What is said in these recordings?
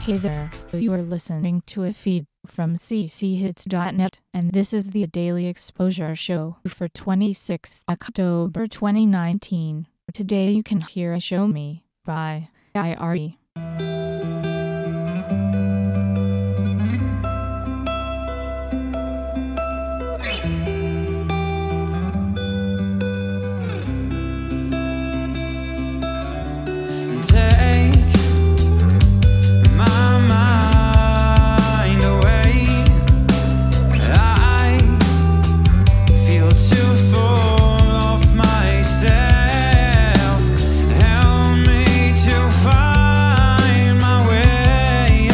Hey there, you are listening to a feed from cchits.net, and this is the Daily Exposure Show for 26th October 2019. Today you can hear a Show Me by IRE. Take my mind away. I feel too full of myself. Help me to find my way.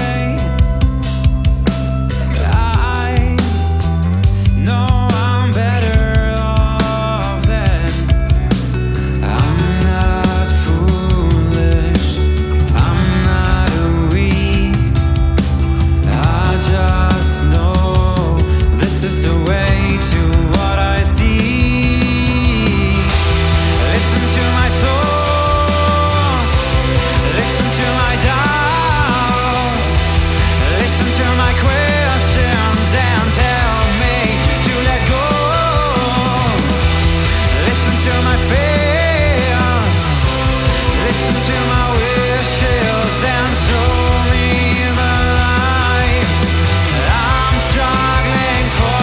I know I'm better off than I'm not foolish. I'm not weak. I just know this is the way to what I see. Listen to my thoughts. Listen to my doubts. Listen to my questions and tell me to let go. Listen to my fears. Listen to my wishes and show me the life I'm struggling for.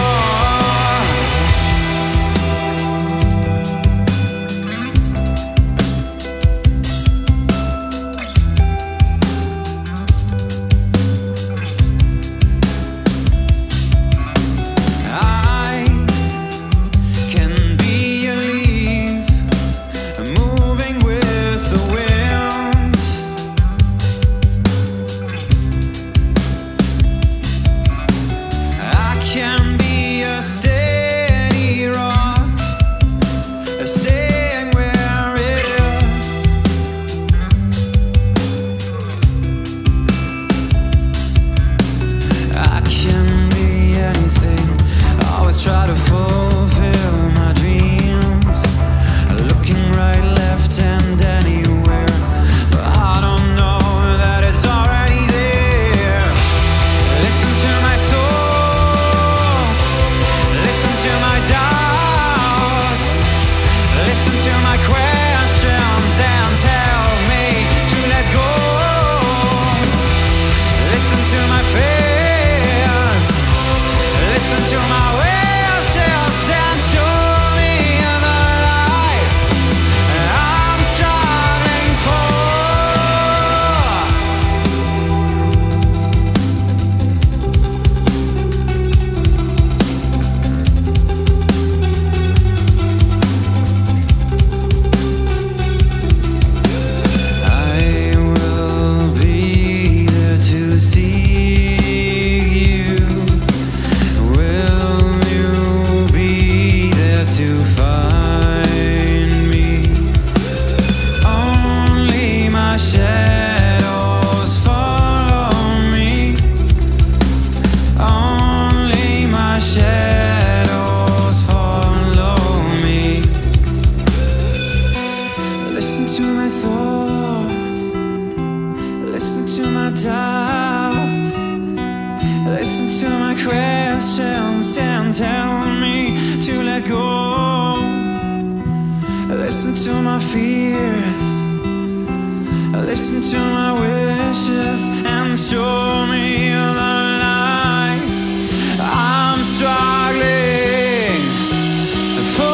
I can be a leaf moving with the wind. I can be a steady rock, staying where it is. I can be anything. I always try to fulfill my dreams, looking right, left, and anywhere, but I don't know that it's already there. Listen to my thoughts. Listen to my doubts. Listen to my questions and tell me to let go. Listen to my fears. Listen to my wishes and show me the life I'm struggling for. I will be there to see you. Will you be there to find me? Only my shadows follow me. Only my shadows follow me. Listen to my thoughts. Listen to my doubts. Listen to my questions and tell me to let go. Listen to my fears. Listen to my wishes and show me the life I'm struggling for.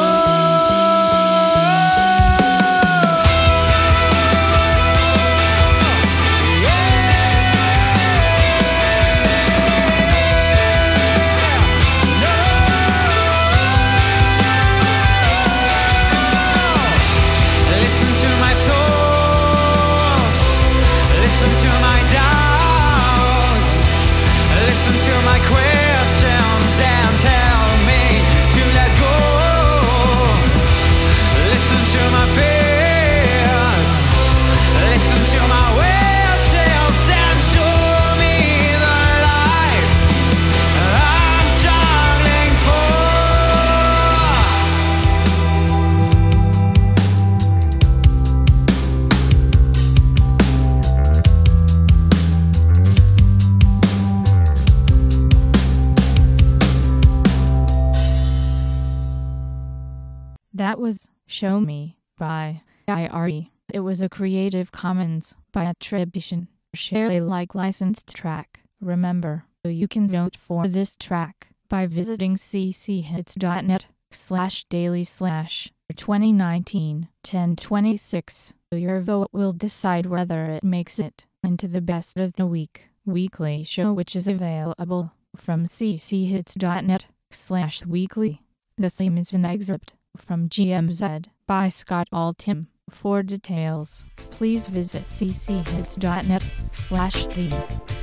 Listen to my thoughts. Listen to my doubts. Listen to my questions and tell That was Show Me by IRE. It was a Creative Commons by attribution, share Alike licensed track. Remember, you can vote for this track by visiting cchits.net/daily/2019-1026. Your vote will decide whether it makes it into the Best of the Week weekly show, which is available from cchits.net/weekly. The theme is an excerpt from GMZ by Scott Altham. For details, please visit cchits.net/theme.